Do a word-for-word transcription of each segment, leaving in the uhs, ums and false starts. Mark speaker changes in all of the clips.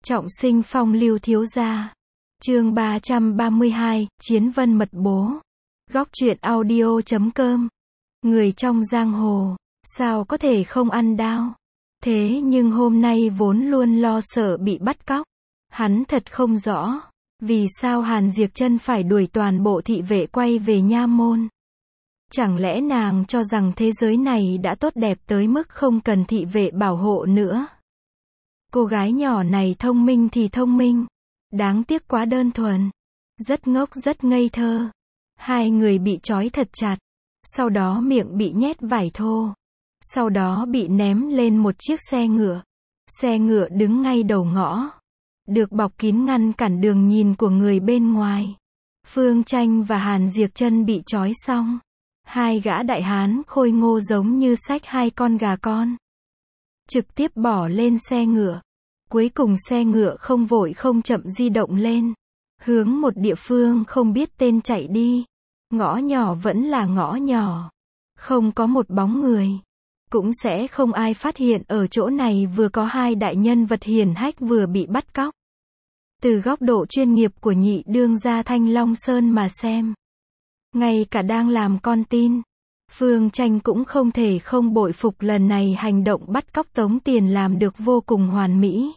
Speaker 1: Trọng sinh phong lưu thiếu gia. Chương ba trăm ba mươi hai, Chiến Vân mật bố. Góc truyện audio chấm com. Người trong giang hồ, sao có thể không ăn đao. Thế nhưng hôm nay vốn luôn lo sợ bị bắt cóc. Hắn thật không rõ, vì sao Hàn Diệp Chân phải đuổi toàn bộ thị vệ quay về nha môn. Chẳng lẽ nàng cho rằng thế giới này đã tốt đẹp tới mức không cần thị vệ bảo hộ nữa. Cô gái nhỏ này thông minh thì thông minh, đáng tiếc quá đơn thuần, rất ngốc rất ngây thơ. Hai người bị trói thật chặt, sau đó miệng bị nhét vải thô, sau đó bị ném lên một chiếc xe ngựa. Xe ngựa đứng ngay đầu ngõ, được bọc kín ngăn cản đường nhìn của người bên ngoài. Phương Tranh và Hàn Diệp Chân bị trói xong, hai gã đại hán khôi ngô giống như xách hai con gà con, trực tiếp bỏ lên xe ngựa. Cuối cùng xe ngựa không vội không chậm di động lên, hướng một địa phương không biết tên chạy đi. Ngõ nhỏ vẫn là ngõ nhỏ, không có một bóng người, cũng sẽ không ai phát hiện ở chỗ này vừa có hai đại nhân vật hiển hách vừa bị bắt cóc. Từ góc độ chuyên nghiệp của nhị đương gia Thanh Long Sơn mà xem, ngay cả đang làm con tin, Phương Tranh cũng không thể không bội phục lần này hành động bắt cóc tống tiền làm được vô cùng hoàn mỹ.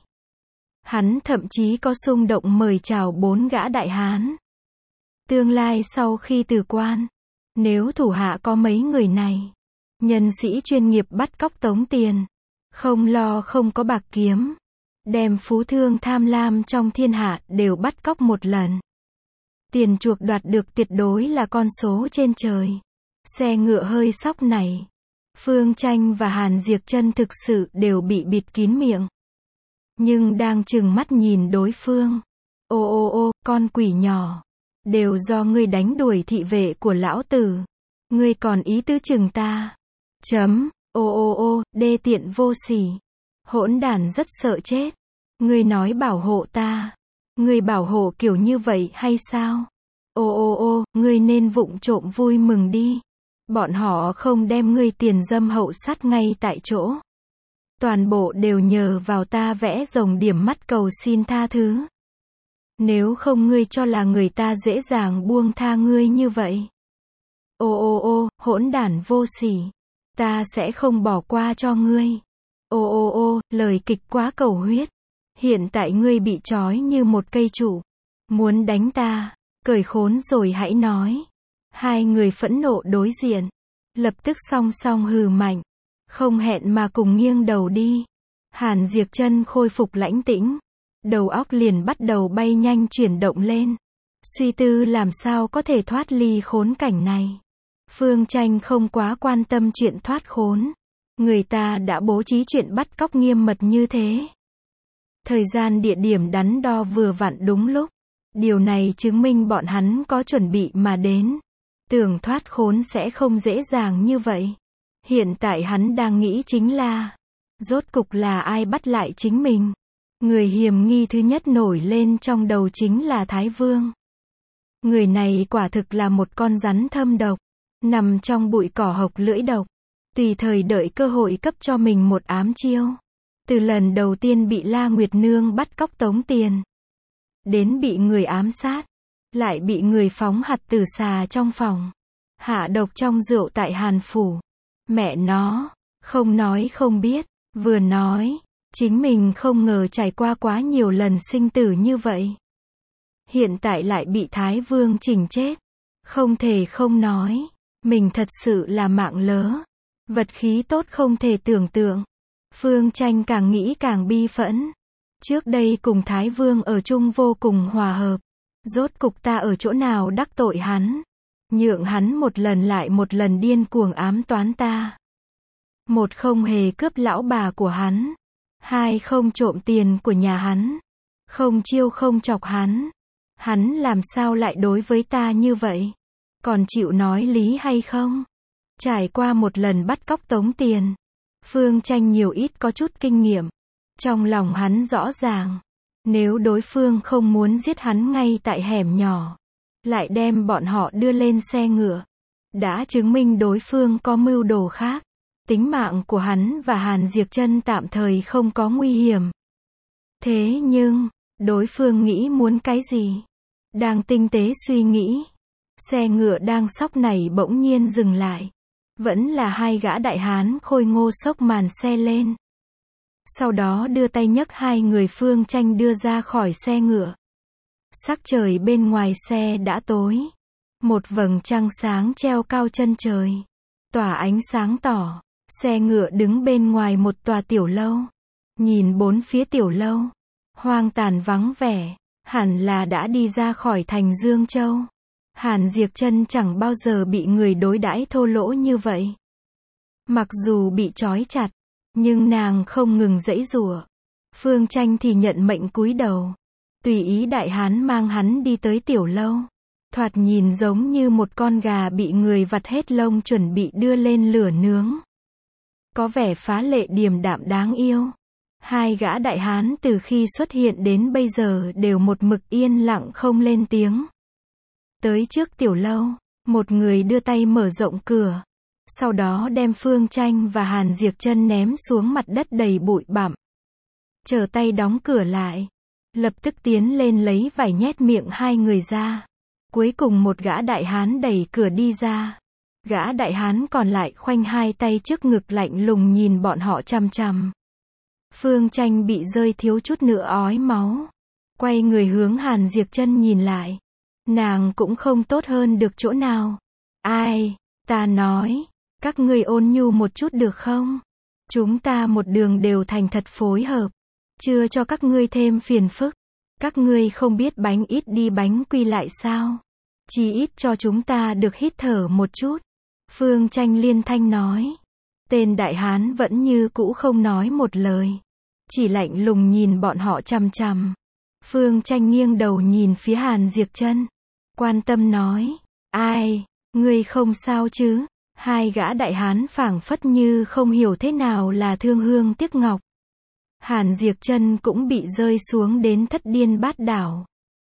Speaker 1: Hắn thậm chí có xung động mời chào bốn gã đại hán. Tương lai sau khi từ quan, nếu thủ hạ có mấy người này, nhân sĩ chuyên nghiệp bắt cóc tống tiền, không lo không có bạc kiếm, đem phú thương tham lam trong thiên hạ đều bắt cóc một lần. Tiền chuộc đoạt được tuyệt đối là con số trên trời. Xe ngựa hơi sóc này, Phương Tranh và Hàn Diệp Chân thực sự đều bị bịt kín miệng. Nhưng đang trừng mắt nhìn đối phương. Ô ô ô, con quỷ nhỏ, đều do ngươi đánh đuổi thị vệ của lão tử. Ngươi còn ý tứ chừng ta. Chấm, ô ô ô, đê tiện vô sỉ. Hỗn đản rất sợ chết. Ngươi nói bảo hộ ta. Ngươi bảo hộ kiểu như vậy hay sao? Ô ô ô, ngươi nên vụng trộm vui mừng đi. Bọn họ không đem ngươi tiền dâm hậu sát ngay tại chỗ. Toàn bộ đều nhờ vào ta vẽ rồng điểm mắt cầu xin tha thứ. Nếu không ngươi cho là người ta dễ dàng buông tha ngươi như vậy. Ô ô ô, hỗn đản vô sỉ. Ta sẽ không bỏ qua cho ngươi. Ô ô ô, lời kịch quá cầu huyết. Hiện tại ngươi bị trói như một cây trụ. Muốn đánh ta, cởi khốn rồi hãy nói. Hai người phẫn nộ đối diện, lập tức song song hừ mạnh, không hẹn mà cùng nghiêng đầu đi. Hàn Diệp Chân khôi phục lãnh tĩnh, đầu óc liền bắt đầu bay nhanh chuyển động lên, suy tư làm sao có thể thoát ly khốn cảnh này. Phương Tranh không quá quan tâm chuyện thoát khốn, người ta đã bố trí chuyện bắt cóc nghiêm mật như thế. Thời gian địa điểm đắn đo vừa vặn đúng lúc, điều này chứng minh bọn hắn có chuẩn bị mà đến. Tưởng thoát khốn sẽ không dễ dàng như vậy. Hiện tại hắn đang nghĩ chính là, rốt cục là ai bắt lại chính mình. Người hiểm nghi thứ nhất nổi lên trong đầu chính là Thái Vương. Người này quả thực là một con rắn thâm độc, nằm trong bụi cỏ hộc lưỡi độc, tùy thời đợi cơ hội cấp cho mình một ám chiêu. Từ lần đầu tiên bị La Nguyệt Nương bắt cóc tống tiền, đến bị người ám sát, lại bị người phóng hạt tử xà trong phòng, hạ độc trong rượu tại Hàn Phủ. Mẹ nó, không nói không biết, vừa nói, chính mình không ngờ trải qua quá nhiều lần sinh tử như vậy. Hiện tại lại bị Thái Vương chỉnh chết. Không thể không nói, mình thật sự là mạng lớ. Vật khí tốt không thể tưởng tượng. Phương Tranh càng nghĩ càng bi phẫn. Trước đây cùng Thái Vương ở chung vô cùng hòa hợp. Rốt cục ta ở chỗ nào đắc tội hắn, nhượng hắn một lần lại một lần điên cuồng ám toán ta. Một, không hề cướp lão bà của hắn. Hai, không trộm tiền của nhà hắn. Không chiêu không chọc hắn. Hắn làm sao lại đối với ta như vậy? Còn chịu nói lý hay không? Trải qua một lần bắt cóc tống tiền, Phương Tranh nhiều ít có chút kinh nghiệm. Trong lòng hắn rõ ràng, nếu đối phương không muốn giết hắn ngay tại hẻm nhỏ, lại đem bọn họ đưa lên xe ngựa, đã chứng minh đối phương có mưu đồ khác. Tính mạng của hắn và Hàn Diệp Chân tạm thời không có nguy hiểm. Thế nhưng, đối phương nghĩ muốn cái gì? Đang tinh tế suy nghĩ. Xe ngựa đang sóc nảy bỗng nhiên dừng lại. Vẫn là hai gã đại hán khôi ngô xốc màn xe lên. Sau đó đưa tay nhấc hai người Phương Tranh đưa ra khỏi xe ngựa. Sắc trời bên ngoài xe đã tối. Một vầng trăng sáng treo cao chân trời. Tỏa ánh sáng tỏ. Xe ngựa đứng bên ngoài một tòa tiểu lâu. Nhìn bốn phía tiểu lâu. Hoang tàn vắng vẻ. Hẳn là đã đi ra khỏi thành Dương Châu. Hàn Diệp Trân chẳng bao giờ bị người đối đãi thô lỗ như vậy. Mặc dù bị trói chặt, nhưng nàng không ngừng giãy giụa. Phương Tranh thì nhận mệnh cúi đầu. Tùy ý đại hán mang hắn đi tới tiểu lâu. Thoạt nhìn giống như một con gà bị người vặt hết lông chuẩn bị đưa lên lửa nướng. Có vẻ phá lệ điềm đạm đáng yêu. Hai gã đại hán từ khi xuất hiện đến bây giờ đều một mực yên lặng không lên tiếng. Tới trước tiểu lâu, một người đưa tay mở rộng cửa. Sau đó đem Phương Tranh và Hàn Diệp Trân ném xuống mặt đất đầy bụi bặm. Chờ tay đóng cửa lại. Lập tức tiến lên lấy vải nhét miệng hai người ra. Cuối cùng một gã đại hán đẩy cửa đi ra. Gã đại hán còn lại khoanh hai tay trước ngực lạnh lùng nhìn bọn họ chằm chằm. Phương Tranh bị rơi thiếu chút nữa ói máu. Quay người hướng Hàn Diệp Trân nhìn lại. Nàng cũng không tốt hơn được chỗ nào. Ai, ta nói, các ngươi ôn nhu một chút được không? Chúng ta một đường đều thành thật phối hợp. Chưa cho các ngươi thêm phiền phức. Các ngươi không biết bánh ít đi bánh quy lại sao? Chỉ ít cho chúng ta được hít thở một chút. Phương Tranh liên thanh nói. Tên đại hán vẫn như cũ không nói một lời. Chỉ lạnh lùng nhìn bọn họ chằm chằm. Phương Tranh nghiêng đầu nhìn phía Hàn Diệp Trân. Quan tâm nói. Ai, ngươi không sao chứ? Hai gã đại hán phảng phất như không hiểu thế nào là thương hương tiếc ngọc. Hàn Diệp Trân cũng bị rơi xuống đến thất điên bát đảo.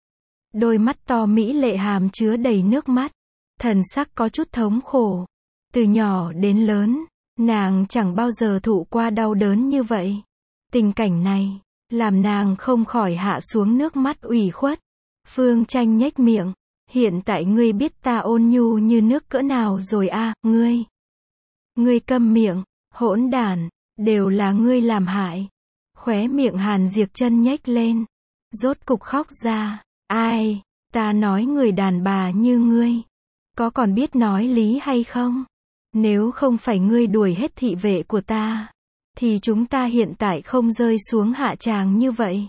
Speaker 1: Đôi mắt to mỹ lệ hàm chứa đầy nước mắt. Thần sắc có chút thống khổ. Từ nhỏ đến lớn, nàng chẳng bao giờ thụ qua đau đớn như vậy. Tình cảnh này, làm nàng không khỏi hạ xuống nước mắt ủy khuất. Phương Tranh nhếch miệng. Hiện tại ngươi biết ta ôn nhu như nước cỡ nào rồi a, à, ngươi. Ngươi câm miệng, hỗn đản, đều là ngươi làm hại. Khóe miệng Hàn Diệp Trân nhếch lên. Rốt cục khóc ra. Ai, ta nói người đàn bà như ngươi. Có còn biết nói lý hay không? Nếu không phải ngươi đuổi hết thị vệ của ta, thì chúng ta hiện tại không rơi xuống hạ tràng như vậy.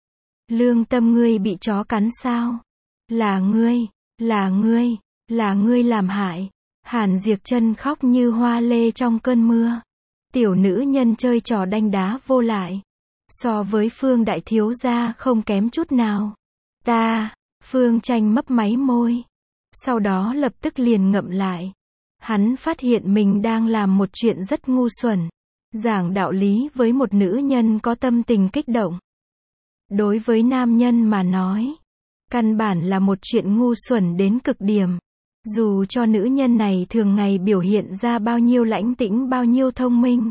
Speaker 1: Lương tâm ngươi bị chó cắn sao? Là ngươi, là ngươi, là ngươi làm hại. Hàn Diệp Trân khóc như hoa lê trong cơn mưa. Tiểu nữ nhân chơi trò đanh đá vô lại. So với Phương đại thiếu gia không kém chút nào. Ta, Phương Tranh mấp máy môi. Sau đó lập tức liền ngậm lại. Hắn phát hiện mình đang làm một chuyện rất ngu xuẩn. Giảng đạo lý với một nữ nhân có tâm tình kích động. Đối với nam nhân mà nói, căn bản là một chuyện ngu xuẩn đến cực điểm. Dù cho nữ nhân này thường ngày biểu hiện ra bao nhiêu lãnh tĩnh bao nhiêu thông minh.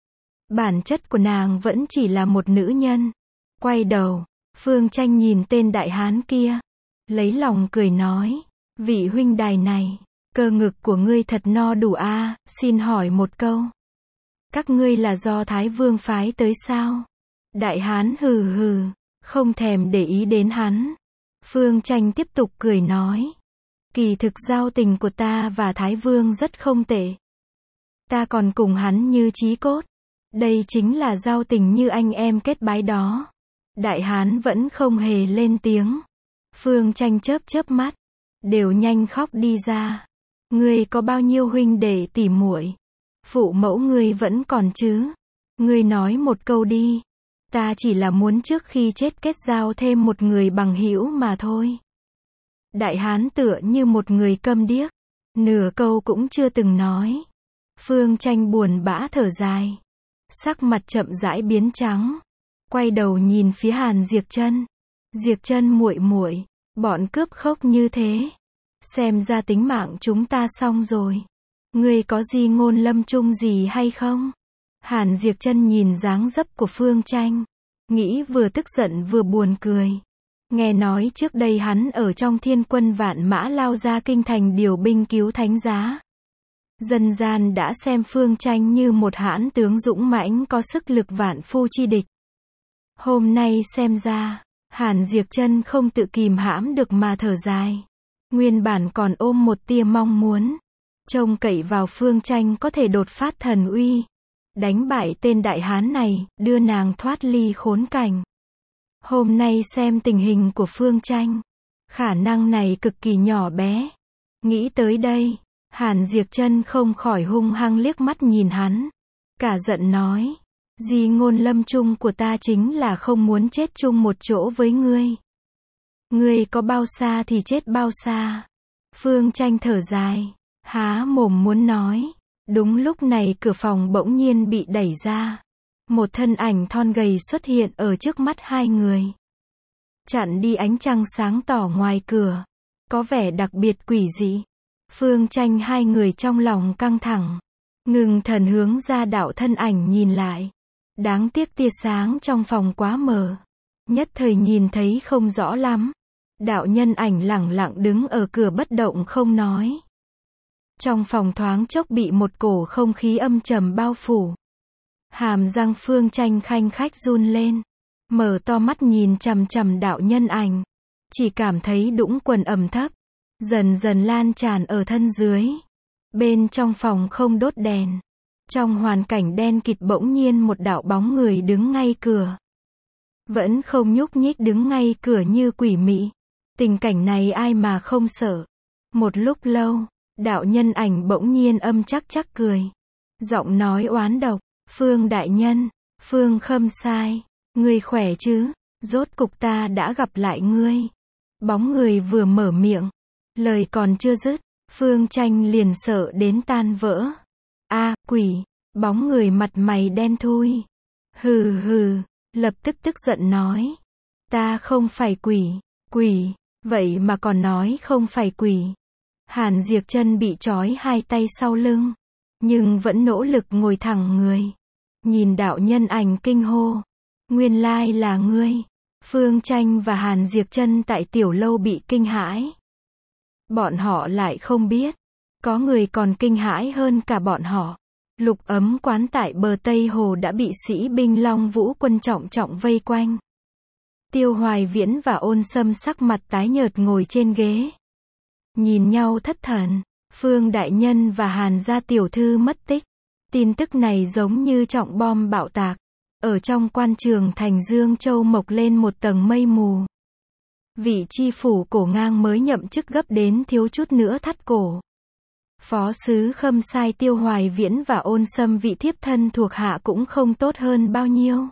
Speaker 1: Bản chất của nàng vẫn chỉ là một nữ nhân. Quay đầu, Phương Tranh nhìn tên đại hán kia. Lấy lòng cười nói. Vị huynh đài này, cơ ngực của ngươi thật no đủ a, à, xin hỏi một câu. Các ngươi là do Thái Vương phái tới sao? Đại hán hừ hừ, không thèm để ý đến hắn. Phương Tranh tiếp tục cười nói. Kỳ thực giao tình của ta và Thái Vương rất không tệ. Ta còn cùng hắn như chí cốt. Đây chính là giao tình như anh em kết bái đó. Đại hán vẫn không hề lên tiếng. Phương Tranh chớp chớp mắt. Đều nhanh khóc đi ra. Ngươi có bao nhiêu huynh đệ tỉ muội? Phụ mẫu ngươi vẫn còn chứ? Ngươi nói một câu đi. Ta chỉ là muốn trước khi chết kết giao thêm một người bằng hữu mà thôi. Đại hán tựa như một người câm điếc. Nửa câu cũng chưa từng nói. Phương Tranh buồn bã thở dài. Sắc mặt chậm rãi biến trắng. Quay đầu nhìn phía Hàn Diệp Trân. Diệp Trân muội muội, bọn cướp khốc như thế. Xem ra tính mạng chúng ta xong rồi. Ngươi có gì ngôn lâm chung gì hay không? Hàn Diệp Trân nhìn dáng dấp của Phương Tranh. nghĩ vừa tức giận vừa buồn cười. Nghe nói trước đây hắn ở trong thiên quân vạn mã lao ra kinh thành điều binh cứu thánh giá. Dân gian đã xem Phương Tranh như một hãn tướng dũng mãnh có sức lực vạn phu chi địch. Hôm nay xem ra, Hàn Diệc Chân không tự kìm hãm được mà thở dài. Nguyên bản còn ôm một tia mong muốn, trông cậy vào Phương Tranh có thể đột phát thần uy, đánh bại tên đại hán này, đưa nàng thoát ly khốn cảnh. Hôm nay xem tình hình của Phương Tranh, khả năng này cực kỳ nhỏ bé. Nghĩ tới đây, Hàn Diệc Chân không khỏi hung hăng liếc mắt nhìn hắn, cả giận nói, di ngôn lâm chung của ta chính là không muốn chết chung một chỗ với ngươi. Ngươi có bao xa thì chết bao xa. Phương Tranh thở dài, há mồm muốn nói. Đúng lúc này cửa phòng bỗng nhiên bị đẩy ra. Một thân ảnh thon gầy xuất hiện ở trước mắt hai người. Chặn đi ánh trăng sáng tỏ ngoài cửa. Có vẻ đặc biệt quỷ dị. Phương Tranh hai người trong lòng căng thẳng. Ngừng thần hướng ra đạo thân ảnh nhìn lại. Đáng tiếc tia sáng trong phòng quá mờ. Nhất thời nhìn thấy không rõ lắm. Đạo nhân ảnh lẳng lặng đứng ở cửa bất động không nói. Trong phòng thoáng chốc bị một cổ không khí âm trầm bao phủ. Hàm răng Phương Tranh khanh khách run lên. Mở to mắt nhìn chằm chằm đạo nhân ảnh. Chỉ cảm thấy đũng quần ẩm thấp. Dần dần lan tràn ở thân dưới. Bên trong phòng không đốt đèn. Trong hoàn cảnh đen kịt bỗng nhiên một đạo bóng người đứng ngay cửa. Vẫn không nhúc nhích đứng ngay cửa như quỷ mị. Tình cảnh này ai mà không sợ. Một lúc lâu, đạo nhân ảnh bỗng nhiên âm chắc chắc cười. Giọng nói oán độc, Phương đại nhân, Phương Khâm Sai, ngươi khỏe chứ, rốt cục ta đã gặp lại ngươi. Bóng người vừa mở miệng, lời còn chưa dứt, Phương Tranh liền sợ đến tan vỡ. A, quỷ, bóng người mặt mày đen thui. Hừ hừ, lập tức tức giận nói. Ta không phải quỷ, quỷ, vậy mà còn nói không phải quỷ. Hàn Diệc Chân bị trói hai tay sau lưng, nhưng vẫn nỗ lực ngồi thẳng người. Nhìn đạo nhân ảnh kinh hô. Nguyên lai là ngươi. Phương Tranh và Hàn Diệc Chân tại tiểu lâu bị kinh hãi. Bọn họ lại không biết, có người còn kinh hãi hơn cả bọn họ. Lục Ấm quán tại bờ Tây Hồ đã bị sĩ binh Long Vũ quân trọng trọng vây quanh. Tiêu Hoài Viễn và Ôn Sâm sắc mặt tái nhợt ngồi trên ghế. Nhìn nhau thất thần. Phương đại nhân và Hàn gia tiểu thư mất tích. Tin tức này giống như trọng bom bạo tạc. Ở trong quan trường thành Dương Châu mộc lên một tầng mây mù. Vị chi phủ cổ ngang mới nhậm chức gấp đến thiếu chút nữa thắt cổ. Phó sứ Khâm Sai Tiêu Hoài Viễn và Ôn Sâm vị thiếp thân thuộc hạ cũng không tốt hơn bao nhiêu.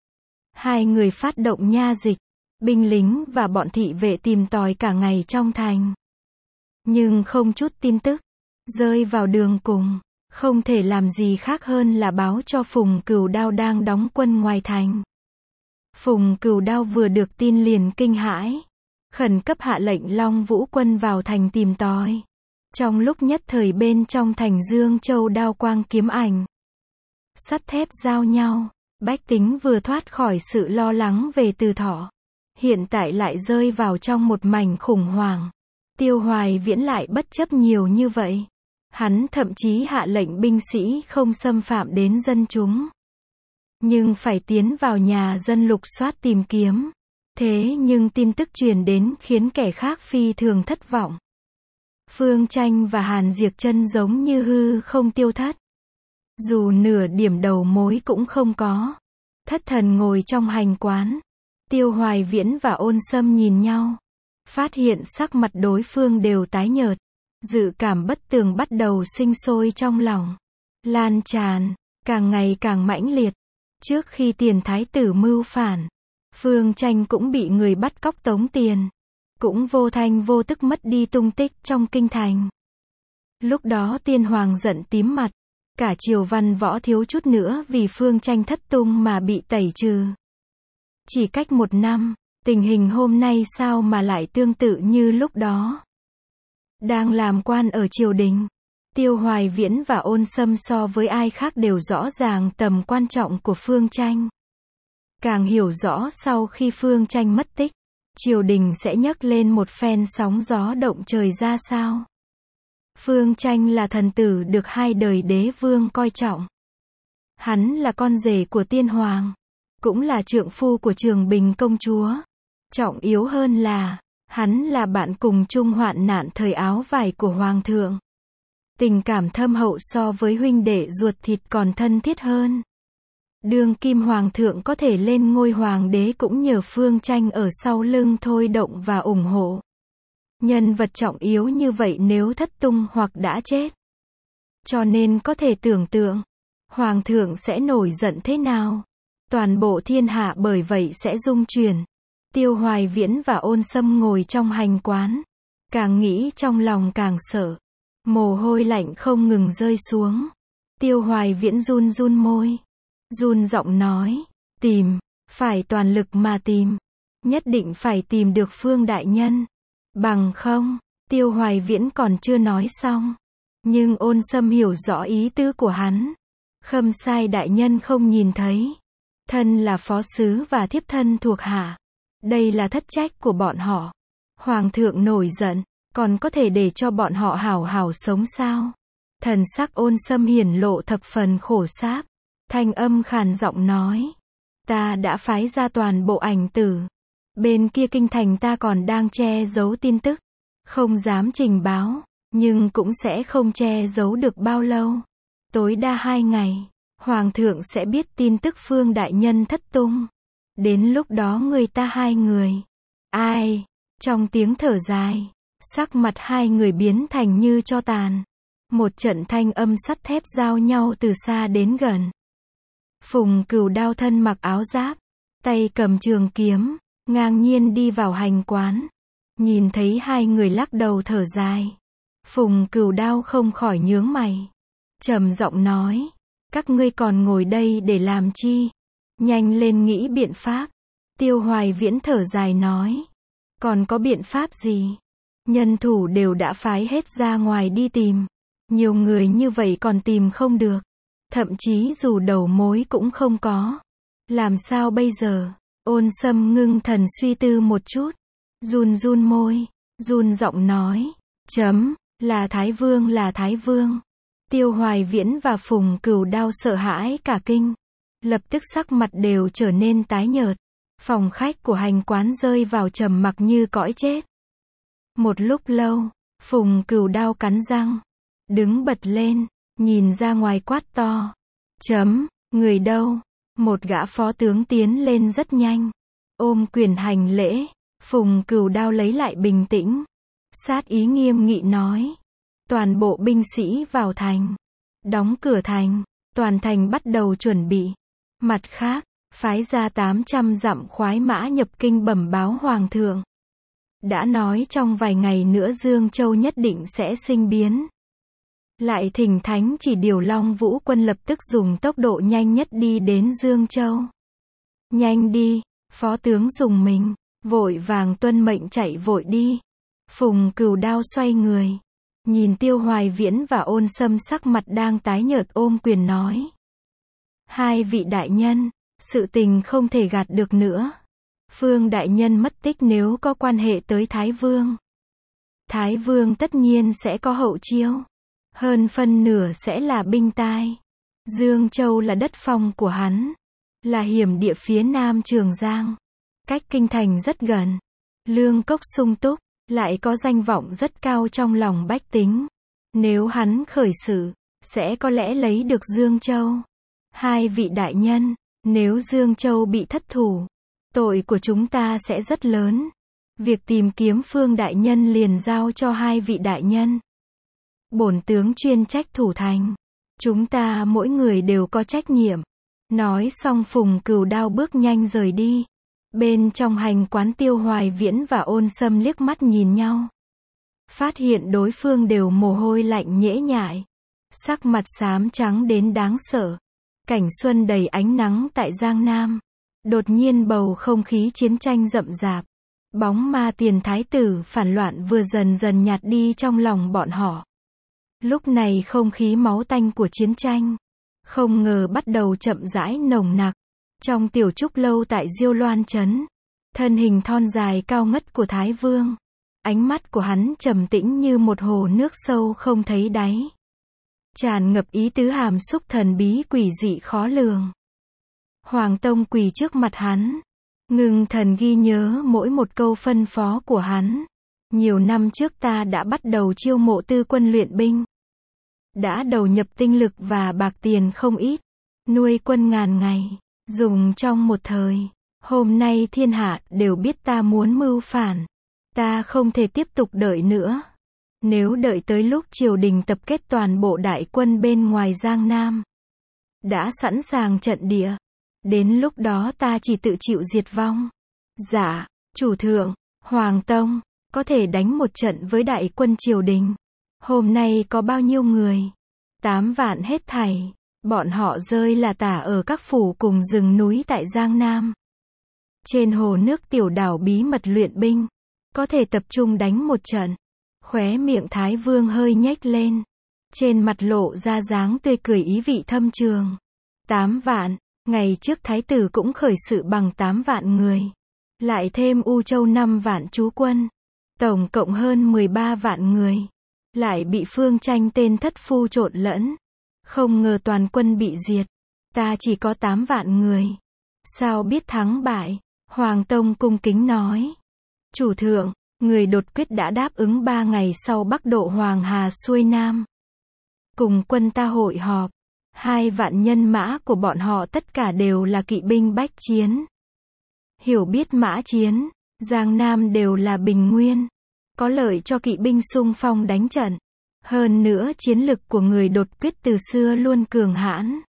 Speaker 1: Hai người phát động nha dịch, binh lính và bọn thị vệ tìm tòi cả ngày trong thành. Nhưng không chút tin tức, rơi vào đường cùng, không thể làm gì khác hơn là báo cho Phùng Cửu Đao đang đóng quân ngoài thành. Phùng Cửu Đao vừa được tin liền kinh hãi, khẩn cấp hạ lệnh Long Vũ quân vào thành tìm tòi. Trong lúc nhất thời bên trong thành Dương Châu đao quang kiếm ảnh, sắt thép giao nhau, bách tính vừa thoát khỏi sự lo lắng về Từ Thọ, hiện tại lại rơi vào trong một mảnh khủng hoảng. Tiêu Hoài Viễn lại bất chấp nhiều như vậy. Hắn thậm chí hạ lệnh binh sĩ không xâm phạm đến dân chúng, nhưng phải tiến vào nhà dân lục soát tìm kiếm. Thế nhưng tin tức truyền đến khiến kẻ khác phi thường thất vọng. Phương Tranh và Hàn Diệc Chân giống như hư không tiêu thất. Dù nửa điểm đầu mối cũng không có. Thất thần ngồi trong hành quán. Tiêu Hoài Viễn và Ôn Sâm nhìn nhau. Phát hiện sắc mặt đối phương đều tái nhợt. Dự cảm bất tường bắt đầu sinh sôi trong lòng. Lan tràn, càng ngày càng mãnh liệt. Trước khi tiền thái tử mưu phản, Phương Tranh cũng bị người bắt cóc tống tiền. Cũng vô thanh vô tức mất đi tung tích trong kinh thành. Lúc đó tiên hoàng giận tím mặt. Cả triều văn võ thiếu chút nữa vì Phương Tranh thất tung mà bị tẩy trừ. Chỉ cách một năm, tình hình hôm nay sao mà lại tương tự như lúc đó. Đang làm quan ở triều đình, Tiêu Hoài Viễn và Ôn Sâm so với ai khác đều rõ ràng tầm quan trọng của Phương Tranh. Càng hiểu rõ sau khi Phương Tranh mất tích, triều đình sẽ nhấc lên một phen sóng gió động trời ra sao. Phương Tranh là thần tử được hai đời đế vương coi trọng. Hắn là con rể của tiên hoàng, cũng là trượng phu của Trường Bình công chúa. Trọng yếu hơn là, hắn là bạn cùng chung hoạn nạn thời áo vải của hoàng thượng. Tình cảm thâm hậu so với huynh đệ ruột thịt còn thân thiết hơn. Đương kim hoàng thượng có thể lên ngôi hoàng đế cũng nhờ Phương Tranh ở sau lưng thôi động và ủng hộ. Nhân vật trọng yếu như vậy nếu thất tung hoặc đã chết. Cho nên có thể tưởng tượng, hoàng thượng sẽ nổi giận thế nào. Toàn bộ thiên hạ bởi vậy sẽ rung chuyển. Tiêu Hoài Viễn và Ôn Sâm ngồi trong hành quán. Càng nghĩ trong lòng càng sợ. Mồ hôi lạnh không ngừng rơi xuống. Tiêu Hoài Viễn run run môi. Run giọng nói, tìm, phải toàn lực mà tìm. Nhất định phải tìm được Phương đại nhân. Bằng không, Tiêu Hoài Viễn còn chưa nói xong. Nhưng Ôn Sâm hiểu rõ ý tứ của hắn. Khâm Sai đại nhân không nhìn thấy. Thân là phó sứ và thiếp thân thuộc hạ. Đây là thất trách của bọn họ. Hoàng thượng nổi giận, còn có thể để cho bọn họ hảo hảo sống sao? Thần sắc Ôn Sâm hiển lộ thập phần khổ sáp. Thanh âm khàn giọng nói. Ta đã phái ra toàn bộ ảnh tử. Bên kia kinh thành ta còn đang che giấu tin tức. Không dám trình báo, nhưng cũng sẽ không che giấu được bao lâu. Tối đa hai ngày, Hoàng thượng sẽ biết tin tức Phương đại nhân thất tung. Đến lúc đó người ta hai người. Ai? Trong tiếng thở dài, sắc mặt hai người biến thành như tro tàn. Một trận thanh âm sắt thép giao nhau từ xa đến gần. Phùng Cửu Đao thân mặc áo giáp, tay cầm trường kiếm, ngang nhiên đi vào hành quán. Nhìn thấy hai người lắc đầu thở dài. Phùng Cửu Đao không khỏi nhướng mày. Trầm giọng nói, các ngươi còn ngồi đây để làm chi? Nhanh lên nghĩ biện pháp. Tiêu Hoài Viễn thở dài nói, còn có biện pháp gì? Nhân thủ đều đã phái hết ra ngoài đi tìm. Nhiều người như vậy còn tìm không được. Thậm chí dù đầu mối cũng không có. Làm sao bây giờ? Ôn Sâm ngưng thần suy tư một chút. Run run môi, run giọng nói, chấm, là Thái Vương là Thái Vương. Tiêu Hoài Viễn và Phùng Cửu Đao sợ hãi cả kinh. Lập tức sắc mặt đều trở nên tái nhợt. Phòng khách của hành quán rơi vào trầm mặc như cõi chết. Một lúc lâu, Phùng Cửu Đao cắn răng. Đứng bật lên, nhìn ra ngoài quát to. Chấm, người đâu? Một gã phó tướng tiến lên rất nhanh. Ôm quyền hành lễ. Phùng Cửu Đao lấy lại bình tĩnh. Sát ý nghiêm nghị nói. Toàn bộ binh sĩ vào thành. Đóng cửa thành. Toàn thành bắt đầu chuẩn bị. Mặt khác, phái ra tám trăm dặm khoái mã nhập kinh bẩm báo hoàng thượng. Đã nói trong vài ngày nữa Dương Châu nhất định sẽ sinh biến. Lại thỉnh thánh chỉ điều Long Vũ quân lập tức dùng tốc độ nhanh nhất đi đến Dương Châu. Nhanh đi, phó tướng dùng mình, vội vàng tuân mệnh chạy vội đi. Phùng Cửu Đao xoay người, nhìn Tiêu Hoài Viễn và Ôn Sâm sắc mặt đang tái nhợt ôm quyền nói. Hai vị đại nhân, sự tình không thể gạt được nữa. Phương đại nhân mất tích nếu có quan hệ tới Thái Vương. Thái Vương tất nhiên sẽ có hậu chiêu. Hơn phân nửa sẽ là binh tai. Dương Châu là đất phong của hắn. Là hiểm địa phía nam Trường Giang. Cách kinh thành rất gần. Lương cốc sung túc. Lại có danh vọng rất cao trong lòng bách tính. Nếu hắn khởi sự, sẽ có lẽ lấy được Dương Châu. Hai vị đại nhân, nếu Dương Châu bị thất thủ, tội của chúng ta sẽ rất lớn. Việc tìm kiếm Phương đại nhân liền giao cho hai vị đại nhân. Bổn tướng chuyên trách thủ thành. Chúng ta mỗi người đều có trách nhiệm. Nói xong Phùng Cửu Đao bước nhanh rời đi. Bên trong hành quán Tiêu Hoài Viễn và Ôn Sâm liếc mắt nhìn nhau. Phát hiện đối phương đều mồ hôi lạnh nhễ nhại. Sắc mặt xám trắng đến đáng sợ. Cảnh xuân đầy ánh nắng tại Giang Nam. Đột nhiên bầu không khí chiến tranh rậm rạp. Bóng ma tiền thái tử phản loạn vừa dần dần nhạt đi trong lòng bọn họ. Lúc này không khí máu tanh của chiến tranh, không ngờ bắt đầu chậm rãi nồng nặc. Trong tiểu trúc lâu tại Diêu Loan trấn, thân hình thon dài cao ngất của Thái Vương, ánh mắt của hắn trầm tĩnh như một hồ nước sâu không thấy đáy, tràn ngập ý tứ hàm xúc thần bí quỷ dị khó lường. Hoàng Tông quỳ trước mặt hắn, ngưng thần ghi nhớ mỗi một câu phân phó của hắn. Nhiều năm trước ta đã bắt đầu chiêu mộ tư quân luyện binh, đã đầu nhập tinh lực và bạc tiền không ít, nuôi quân ngàn ngày, dùng trong một thời. Hôm nay thiên hạ đều biết ta muốn mưu phản, ta không thể tiếp tục đợi nữa. Nếu đợi tới lúc triều đình tập kết toàn bộ đại quân bên ngoài Giang Nam, đã sẵn sàng trận địa, đến lúc đó ta chỉ tự chịu diệt vong. Dạ, chủ thượng, Hoàng Tông, có thể đánh một trận với đại quân triều đình. Hôm nay có bao nhiêu người? Tám vạn hết thảy. Bọn họ rơi là tả ở các phủ cùng rừng núi tại Giang Nam. Trên hồ nước tiểu đảo bí mật luyện binh, có thể tập trung đánh một trận. Khóe miệng Thái Vương hơi nhếch lên, trên mặt lộ ra dáng tươi cười ý vị thâm trường. Tám vạn, ngày trước Thái tử cũng khởi sự bằng tám vạn người. Lại thêm U Châu năm vạn trú quân, tổng cộng hơn mười ba vạn người. Lại bị Phương Tranh tên thất phu trộn lẫn. Không ngờ toàn quân bị diệt. Ta chỉ có tám vạn người. Sao biết thắng bại? Hoàng Tông cung kính nói. Chủ thượng, người đột quyết đã đáp ứng ba ngày sau bắc độ Hoàng Hà xuôi Nam. Cùng quân ta hội họp. Hai vạn nhân mã của bọn họ tất cả đều là kỵ binh bách chiến. Hiểu biết mã chiến, Giang Nam đều là bình nguyên. Có lợi cho kỵ binh xung phong đánh trận. Hơn nữa chiến lực của người đột quyết từ xưa luôn cường hãn.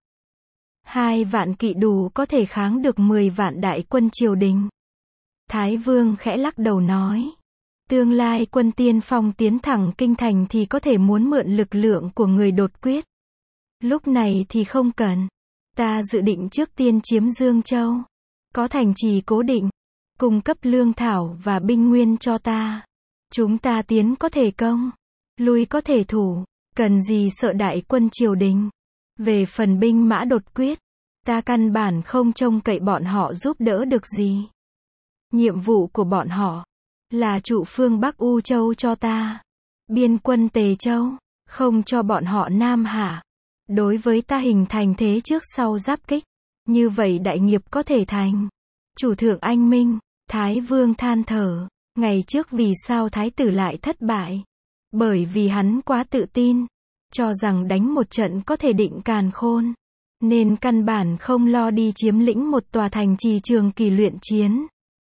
Speaker 1: Hai vạn kỵ đủ có thể kháng được mười vạn đại quân triều đình. Thái Vương khẽ lắc đầu nói. Tương lai quân tiên phong tiến thẳng kinh thành thì có thể muốn mượn lực lượng của người đột quyết. Lúc này thì không cần. Ta dự định trước tiên chiếm Dương Châu. Có thành trì cố định. Cung cấp lương thảo và binh nguyên cho ta. Chúng ta tiến có thể công. Lui có thể thủ. Cần gì sợ đại quân triều đình. Về phần binh mã đột quyết, ta căn bản không trông cậy bọn họ giúp đỡ được gì. Nhiệm vụ của bọn họ là trụ phương Bắc U Châu cho ta. Biên quân Tề Châu, không cho bọn họ Nam Hạ. Đối với ta hình thành thế trước sau giáp kích. Như vậy đại nghiệp có thể thành. Chủ thượng anh minh, Thái Vương than thở. Ngày trước vì sao Thái tử lại thất bại? Bởi vì hắn quá tự tin. Cho rằng đánh một trận có thể định càn khôn. Nên căn bản không lo đi chiếm lĩnh một tòa thành trì trường kỳ luyện chiến.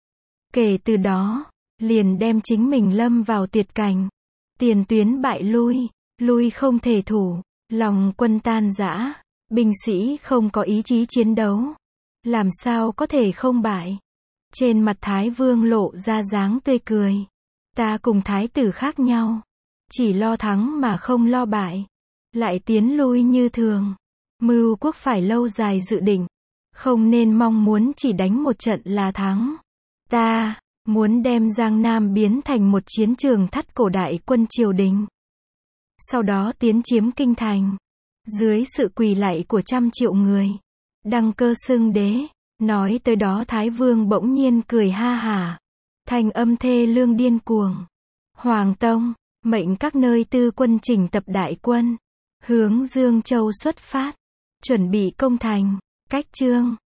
Speaker 1: Kể từ đó, liền đem chính mình lâm vào tuyệt cảnh. Tiền tuyến bại lui, lui không thể thủ, lòng quân tan rã, binh sĩ không có ý chí chiến đấu. Làm sao có thể không bại? Trên mặt Thái Vương lộ ra dáng tươi cười. Ta cùng Thái tử khác nhau. Chỉ lo thắng mà không lo bại. Lại tiến lui như thường. Mưu quốc phải lâu dài dự định. Không nên mong muốn chỉ đánh một trận là thắng. Ta muốn đem Giang Nam biến thành một chiến trường thắt cổ đại quân triều đình. Sau đó tiến chiếm kinh thành. Dưới sự quỳ lạy của trăm triệu người. Đăng cơ xưng đế. Nói tới đó Thái Vương bỗng nhiên cười ha hả. Thanh âm thê lương điên cuồng. Hoàng Tông, mệnh các nơi tư quân chỉnh tập đại quân. Hướng Dương Châu xuất phát. Chuẩn bị công thành. Cách chương.